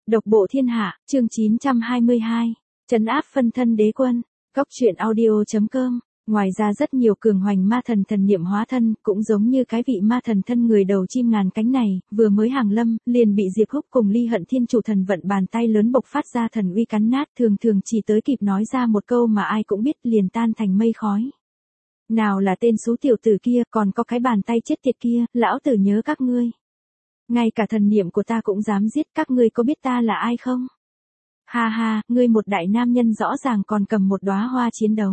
Độc bộ thiên hạ, chương 922. Trấn áp phân thân đế quân. Góc truyện audio.com. Ngoài ra rất nhiều cường hoành ma thần thần niệm hóa thân, cũng giống như cái vị ma thần thân người đầu chim ngàn cánh này, vừa mới hàng lâm, liền bị Diệp Húc cùng Ly Hận Thiên Chủ thần vận bàn tay lớn bộc phát ra thần uy cắn nát, thường chỉ tới kịp nói ra một câu mà ai cũng biết liền tan thành mây khói. Nào là tên xú tiểu tử kia, còn có cái bàn tay chết tiệt kia, lão tử nhớ các ngươi. Ngay cả thần niệm của ta cũng dám giết, các ngươi có biết ta là ai không? Ha ha, ngươi một đại nam nhân rõ ràng còn cầm một đóa hoa chiến đấu.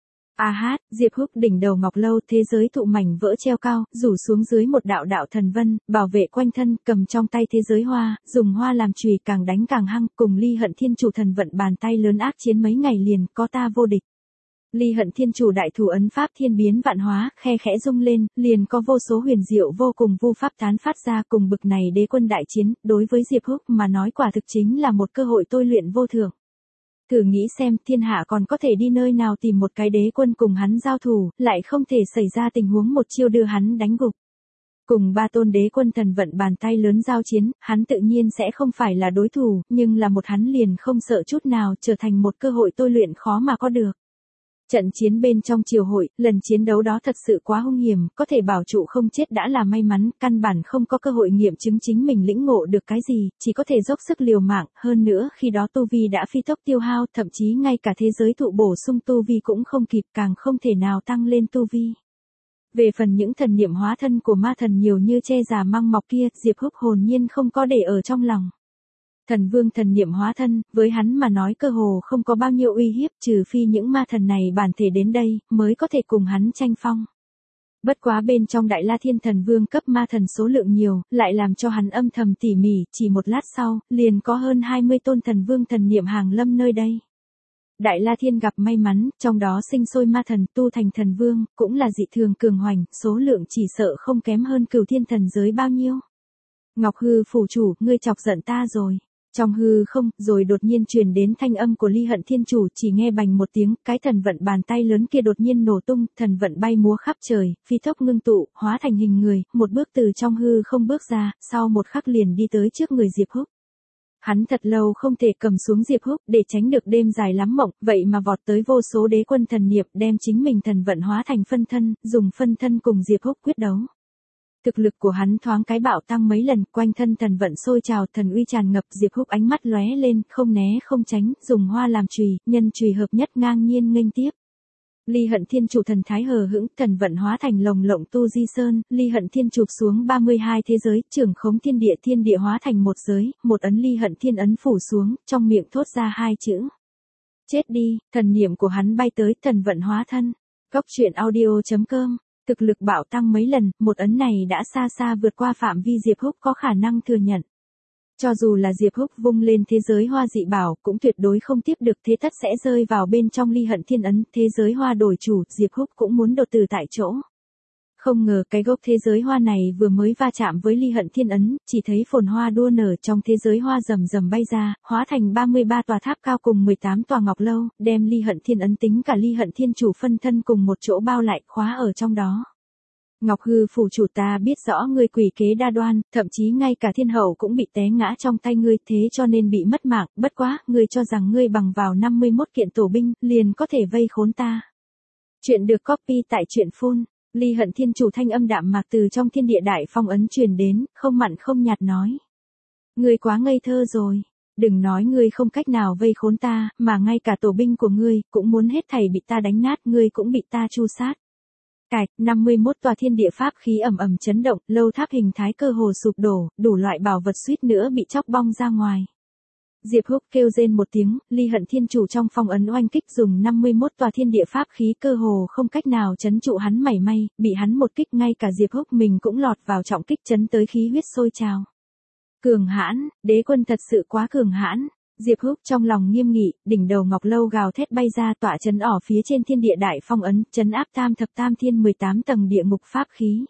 A hát, Diệp Húc đỉnh đầu ngọc lâu, thế giới thụ mảnh vỡ treo cao, rủ xuống dưới một đạo đạo thần vân, bảo vệ quanh thân, cầm trong tay thế giới hoa, dùng hoa làm chùy càng đánh càng hăng, cùng Ly Hận Thiên Chủ thần vận bàn tay lớn ác chiến mấy ngày liền, có ta vô địch. Ly Hận Thiên Chủ đại thủ ấn pháp thiên biến vạn hóa, khe khẽ rung lên, liền có vô số huyền diệu vô cùng vu pháp tán phát ra, cùng bực này đế quân đại chiến, đối với Diệp Húc mà nói quả thực chính là một cơ hội tôi luyện vô thượng. Thử nghĩ xem, thiên hạ còn có thể đi nơi nào tìm một cái đế quân cùng hắn giao thủ, lại không thể xảy ra tình huống một chiêu đưa hắn đánh gục. Cùng ba tôn đế quân thần vận bàn tay lớn giao chiến, hắn tự nhiên sẽ không phải là đối thủ, nhưng là một hắn liền không sợ chút nào, trở thành một cơ hội tôi luyện khó mà có được. Trận chiến bên trong triều hội, lần chiến đấu đó thật sự quá hung hiểm, có thể bảo trụ không chết đã là may mắn, căn bản không có cơ hội nghiệm chứng chính mình lĩnh ngộ được cái gì, chỉ có thể dốc sức liều mạng, hơn nữa khi đó tu vi đã phi tốc tiêu hao, thậm chí ngay cả thế giới thụ bổ sung tu vi cũng không kịp, càng không thể nào tăng lên tu vi. Về phần những thần niệm hóa thân của ma thần nhiều như che già măng mọc kia, Diệp Húc hồn nhiên không có để ở trong lòng. Thần vương thần niệm hóa thân, với hắn mà nói cơ hồ không có bao nhiêu uy hiếp, trừ phi những ma thần này bản thể đến đây, mới có thể cùng hắn tranh phong. Bất quá bên trong Đại La Thiên thần vương cấp ma thần số lượng nhiều, lại làm cho hắn âm thầm tỉ mỉ, chỉ một lát sau, liền có hơn 20 tôn thần vương thần niệm hàng lâm nơi đây. Đại La Thiên gặp may mắn, trong đó sinh sôi ma thần tu thành thần vương, cũng là dị thường cường hoành, số lượng chỉ sợ không kém hơn Cửu Thiên thần giới bao nhiêu. Ngọc Hư phủ chủ, ngươi chọc giận ta rồi. Trong hư không, rồi đột nhiên truyền đến thanh âm của Ly Hận Thiên Chủ, chỉ nghe bành một tiếng, cái thần vận bàn tay lớn kia đột nhiên nổ tung, thần vận bay múa khắp trời, phi tốc ngưng tụ, hóa thành hình người, một bước từ trong hư không bước ra, sau một khắc liền đi tới trước người Diệp Húc. Hắn thật lâu không thể cầm xuống Diệp Húc để tránh được đêm dài lắm mộng, vậy mà vọt tới vô số đế quân thần niệm, đem chính mình thần vận hóa thành phân thân, dùng phân thân cùng Diệp Húc quyết đấu. Thực lực của hắn thoáng cái bạo tăng mấy lần, quanh thân thần vận sôi trào, thần uy tràn ngập, Diệp Húc ánh mắt lóe lên, không né không tránh, dùng hoa làm chùy, nhân chùy hợp nhất ngang nhiên nghênh tiếp. Ly Hận Thiên Chủ thần thái hờ hững, thần vận hóa thành lồng lộng tu di sơn, Ly Hận Thiên chụp xuống 32 thế giới, trưởng khống thiên địa hóa thành một giới, một ấn Ly Hận Thiên ấn phủ xuống, trong miệng thốt ra hai chữ. Chết đi, thần niệm của hắn bay tới, thần vận hóa thân. Góc truyện audio.com. Thực lực bạo tăng mấy lần, một ấn này đã xa xa vượt qua phạm vi Diệp Húc có khả năng thừa nhận. Cho dù là Diệp Húc vung lên thế giới hoa dị bảo, cũng tuyệt đối không tiếp được, thế tất sẽ rơi vào bên trong Ly Hận Thiên ấn, thế giới hoa đổi chủ, Diệp Húc cũng muốn đột tử tại chỗ. Không ngờ cái gốc thế giới hoa này vừa mới va chạm với Ly Hận Thiên ấn, chỉ thấy phồn hoa đua nở trong thế giới hoa rầm rầm bay ra, hóa thành 33 tòa tháp cao cùng 18 tòa ngọc lâu, đem Ly Hận Thiên ấn tính cả Ly Hận Thiên Chủ phân thân cùng một chỗ bao lại, khóa ở trong đó. Ngọc Hư phủ chủ, ta biết rõ ngươi quỷ kế đa đoan, thậm chí ngay cả thiên hậu cũng bị té ngã trong tay ngươi, thế cho nên bị mất mạng, bất quá, ngươi cho rằng ngươi bằng vào 51 kiện tổ binh, liền có thể vây khốn ta. Chuyện được copy tại truyện phun. Ly Hận Thiên Chủ thanh âm đạm mạc từ trong thiên địa đại phong ấn truyền đến, không mặn không nhạt nói. Ngươi quá ngây thơ rồi, đừng nói ngươi không cách nào vây khốn ta, mà ngay cả tổ binh của ngươi, cũng muốn hết thảy bị ta đánh nát, ngươi cũng bị ta tru sát. Cạch, 51 tòa thiên địa pháp khí ầm ầm chấn động, lâu tháp hình thái cơ hồ sụp đổ, đủ loại bảo vật suýt nữa bị chóc bong ra ngoài. Diệp Húc kêu rên một tiếng, Ly Hận Thiên Chủ trong phong ấn oanh kích dùng 51 tòa thiên địa pháp khí cơ hồ không cách nào chấn trụ hắn mảy may, bị hắn một kích ngay cả Diệp Húc mình cũng lọt vào trọng kích chấn tới khí huyết sôi trào. Cường hãn, đế quân thật sự quá cường hãn. Diệp Húc trong lòng nghiêm nghị, đỉnh đầu ngọc lâu gào thét bay ra tọa chấn ở phía trên thiên địa đại phong ấn, chấn áp tam thập tam thiên 18 tầng địa ngục pháp khí.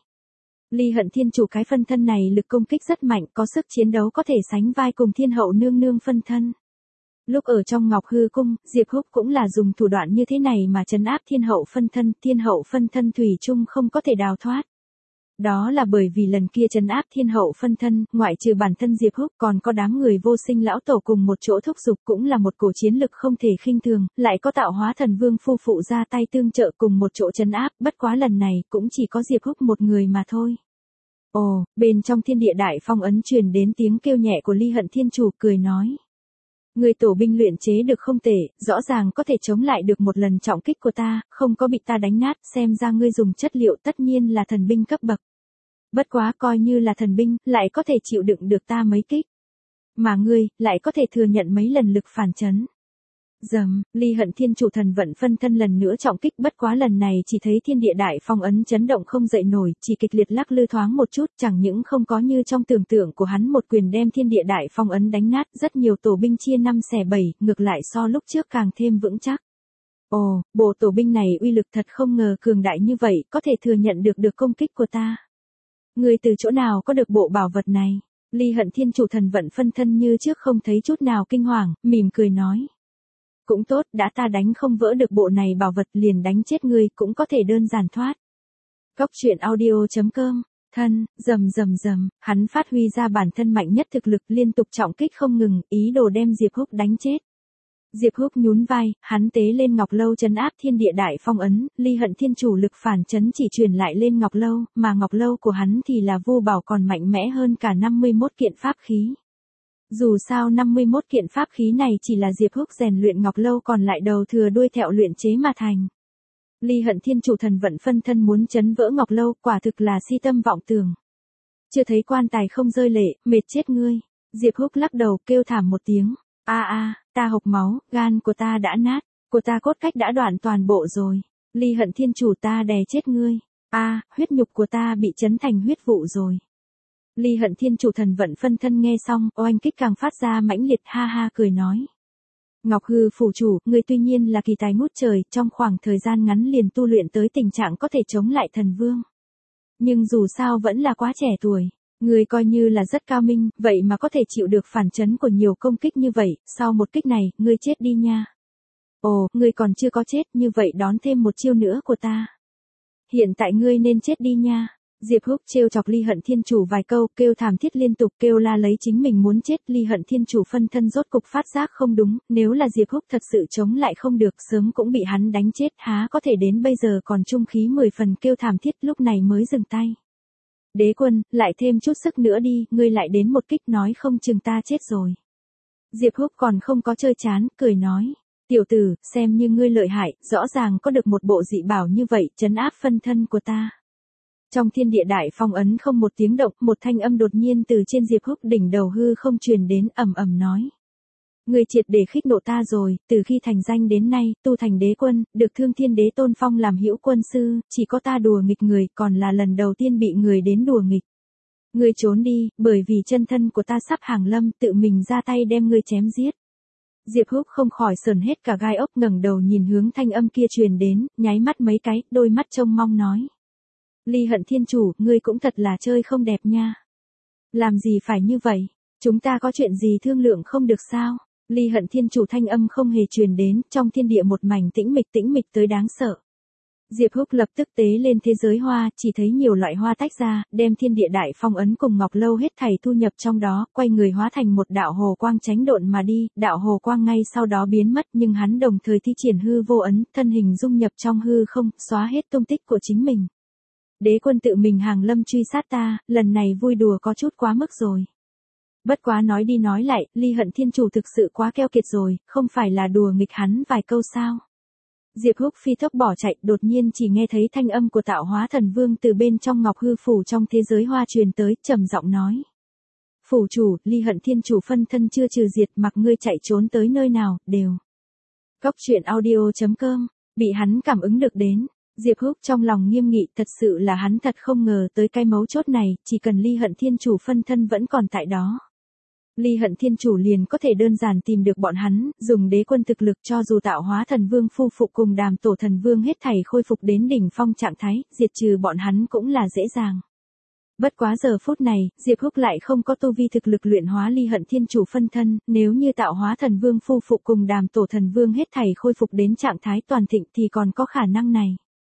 Ly Hận Thiên Chủ cái phân thân này lực công kích rất mạnh, có sức chiến đấu có thể sánh vai cùng thiên hậu nương nương phân thân. Lúc ở trong Ngọc Hư cung, Diệp Húc cũng là dùng thủ đoạn như thế này mà trấn áp thiên hậu phân thân thủy chung không có thể đào thoát. Đó là bởi vì lần kia trấn áp thiên hậu phân thân, ngoại trừ bản thân Diệp Húc còn có đám người vô sinh lão tổ cùng một chỗ thúc giục cũng là một cổ chiến lực không thể khinh thường, lại có tạo hóa thần vương phu phụ ra tay tương trợ cùng một chỗ trấn áp, bất quá lần này cũng chỉ có Diệp Húc một người mà thôi. Ồ, bên trong thiên địa đại phong ấn truyền đến tiếng kêu nhẹ của Ly Hận Thiên Chủ cười nói. Người tổ binh luyện chế được không tệ, rõ ràng có thể chống lại được một lần trọng kích của ta, không có bị ta đánh nát, xem ra ngươi dùng chất liệu tất nhiên là thần binh cấp bậc. Bất quá coi như là thần binh, lại có thể chịu đựng được ta mấy kích. Mà ngươi, lại có thể thừa nhận mấy lần lực phản chấn. Ly Hận Thiên Chủ thần vận phân thân lần nữa trọng kích, bất quá lần này chỉ thấy thiên địa đại phong ấn chấn động không dậy nổi, chỉ kịch liệt lắc lư thoáng một chút, chẳng những không có như trong tưởng tượng của hắn một quyền đem thiên địa đại phong ấn đánh nát, rất nhiều tổ binh chia 5 xẻ 7, ngược lại so lúc trước càng thêm vững chắc. Ồ, bộ tổ binh này uy lực thật không ngờ cường đại như vậy, có thể thừa nhận được công kích của ta. Ngươi từ chỗ nào có được bộ bảo vật này? Ly Hận Thiên Chủ thần vận phân thân như trước không thấy chút nào kinh hoàng, mỉm cười nói. Cũng tốt, đã ta đánh không vỡ được bộ này bảo vật liền đánh chết ngươi cũng có thể đơn giản thoát. Cóc truyện audio.com, hắn phát huy ra bản thân mạnh nhất thực lực liên tục trọng kích không ngừng, ý đồ đem Diệp Húc đánh chết. Diệp Húc nhún vai, hắn tế lên Ngọc Lâu trấn áp thiên địa đại phong ấn, Ly Hận Thiên Chủ lực phản chấn chỉ truyền lại lên Ngọc Lâu, mà Ngọc Lâu của hắn thì là vô bảo còn mạnh mẽ hơn cả 51 kiện pháp khí. Dù sao 51 kiện pháp khí này chỉ là Diệp Húc rèn luyện Ngọc Lâu còn lại đầu thừa đuôi thẹo luyện chế mà thành. Ly Hận Thiên Chủ thần vận phân thân muốn chấn vỡ Ngọc Lâu, quả thực là si tâm vọng tưởng. Chưa thấy quan tài không rơi lệ, mệt chết ngươi. Diệp Húc lắc đầu kêu thảm một tiếng. Ta hộc máu, gan của ta đã nát, của ta cốt cách đã đoạn toàn bộ rồi. Ly Hận Thiên Chủ ta đè chết ngươi. Huyết nhục của ta bị chấn thành huyết vụ rồi. Ly Hận Thiên Chủ thần vận phân thân nghe xong, oanh kích càng phát ra mãnh liệt, ha ha cười nói. Ngọc Hư phủ chủ, ngươi tuy nhiên là kỳ tài ngút trời, trong khoảng thời gian ngắn liền tu luyện tới tình trạng có thể chống lại thần vương. Nhưng dù sao vẫn là quá trẻ tuổi, ngươi coi như là rất cao minh, vậy mà có thể chịu được phản chấn của nhiều công kích như vậy, sau một kích này, ngươi chết đi nha. Ồ, ngươi còn chưa có chết, như vậy đón thêm một chiêu nữa của ta. Hiện tại ngươi nên chết đi nha. Diệp Húc trêu chọc Ly Hận Thiên Chủ vài câu, kêu thảm thiết liên tục, kêu la lấy chính mình muốn chết. Ly Hận Thiên Chủ phân thân rốt cục phát giác không đúng, nếu là Diệp Húc thật sự chống lại không được, sớm cũng bị hắn đánh chết, há có thể đến bây giờ còn trung khí 10 phần, kêu thảm thiết lúc này mới dừng tay. Đế quân, lại thêm chút sức nữa đi, ngươi lại đến một kích nói không chừng ta chết rồi. Diệp Húc còn không có chơi chán, cười nói. Tiểu tử, xem như ngươi lợi hại, rõ ràng có được một bộ dị bảo như vậy, trấn áp phân thân của ta. Trong thiên địa đại phong ấn không một tiếng động, một thanh âm đột nhiên từ trên Diệp Húc đỉnh đầu hư không truyền đến, ầm ầm nói. Người triệt để khích nộ ta rồi, từ khi thành danh đến nay, tu thành đế quân, được Thương Thiên Đế tôn phong làm hữu quân sư, chỉ có ta đùa nghịch người, còn là lần đầu tiên bị người đến đùa nghịch. Ngươi trốn đi, bởi vì chân thân của ta sắp hàng lâm, tự mình ra tay đem ngươi chém giết. Diệp Húc không khỏi sờn hết cả gai ốc, ngẩng đầu nhìn hướng thanh âm kia truyền đến, nháy mắt mấy cái, đôi mắt trông mong nói. Ly Hận Thiên Chủ, ngươi cũng thật là chơi không đẹp nha. Làm gì phải như vậy? Chúng ta có chuyện gì thương lượng không được sao? Ly Hận Thiên Chủ thanh âm không hề truyền đến, trong thiên địa một mảnh tĩnh mịch tới đáng sợ. Diệp Húc lập tức tế lên thế giới hoa, chỉ thấy nhiều loại hoa tách ra, đem thiên địa đại phong ấn cùng Ngọc Lâu hết thảy thu nhập trong đó, quay người hóa thành một đạo hồ quang chánh độn mà đi, đạo hồ quang ngay sau đó biến mất, nhưng hắn đồng thời thi triển hư vô ấn, thân hình dung nhập trong hư không, xóa hết tung tích của chính mình. Đế quân tự mình hàng lâm truy sát ta, lần này vui đùa có chút quá mức rồi. Bất quá nói đi nói lại, Ly Hận Thiên Chủ thực sự quá keo kiệt rồi, không phải là đùa nghịch hắn vài câu sao. Diệp Húc phi tốc bỏ chạy, đột nhiên chỉ nghe thấy thanh âm của Tạo Hóa Thần Vương từ bên trong Ngọc Hư phủ trong thế giới hoa truyền tới, trầm giọng nói. Phủ chủ, Ly Hận Thiên Chủ phân thân chưa trừ diệt, mặc ngươi chạy trốn tới nơi nào, đều. Cóc truyện audio.com, bị hắn cảm ứng được đến. Diệp Húc trong lòng nghiêm nghị, thật sự là hắn thật không ngờ tới cái mấu chốt này, chỉ cần Ly Hận Thiên Chủ phân thân vẫn còn tại đó. Ly Hận Thiên Chủ liền có thể đơn giản tìm được bọn hắn, dùng đế quân thực lực cho dù Tạo Hóa Thần Vương phu phụ cùng Đàm Tổ Thần Vương hết thảy khôi phục đến đỉnh phong trạng thái, diệt trừ bọn hắn cũng là dễ dàng. Bất quá giờ phút này, Diệp Húc lại không có tu vi thực lực luyện hóa Ly Hận Thiên Chủ phân thân, nếu như Tạo Hóa Thần Vương phu phụ cùng Đàm Tổ Thần Vương hết thảy khôi phục đến trạng thái toàn thịnh thì còn có khả năng này.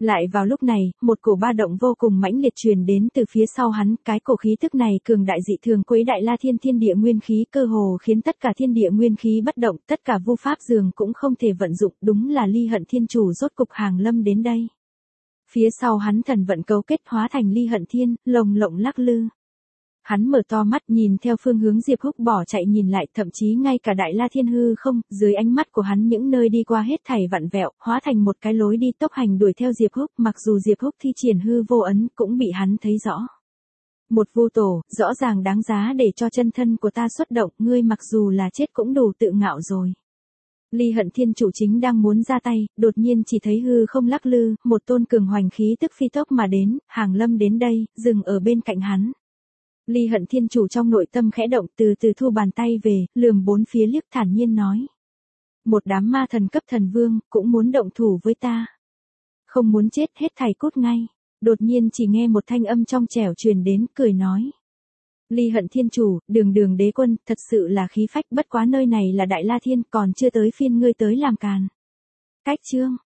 Lại vào lúc này, một cổ ba động vô cùng mãnh liệt truyền đến từ phía sau hắn, cái cổ khí tức này cường đại dị thường quấy đại la thiên thiên địa nguyên khí cơ hồ khiến tất cả thiên địa nguyên khí bất động, tất cả vu pháp dường cũng không thể vận dụng, đúng là Ly Hận Thiên Chủ rốt cục hàng lâm đến đây. Phía sau hắn thần vận cấu kết hóa thành Ly Hận Thiên, lồng lộng lắc lư. Hắn mở to mắt nhìn theo phương hướng Diệp Húc bỏ chạy nhìn lại, thậm chí ngay cả đại la thiên hư không, dưới ánh mắt của hắn những nơi đi qua hết thảy vặn vẹo, hóa thành một cái lối đi tốc hành đuổi theo Diệp Húc, mặc dù Diệp Húc thi triển hư vô ấn cũng bị hắn thấy rõ. Một vu tổ, rõ ràng đáng giá để cho chân thân của ta xuất động, ngươi mặc dù là chết cũng đủ tự ngạo rồi. Ly Hận Thiên Chủ chính đang muốn ra tay, đột nhiên chỉ thấy hư không lắc lư, một tôn cường hoành khí tức phi tốc mà đến, hàng lâm đến đây, dừng ở bên cạnh hắn. Ly Hận Thiên Chủ trong nội tâm khẽ động, từ từ thu bàn tay về, lườm bốn phía liếc thản nhiên nói. Một đám ma thần cấp thần vương, cũng muốn động thủ với ta. Không muốn chết hết thảy cút ngay. Đột nhiên chỉ nghe một thanh âm trong trẻo truyền đến, cười nói. Ly Hận Thiên Chủ, Đường Đế Quân, thật sự là khí phách, bất quá nơi này là Đại La Thiên, còn chưa tới phiên ngươi tới làm càn. Cách chương.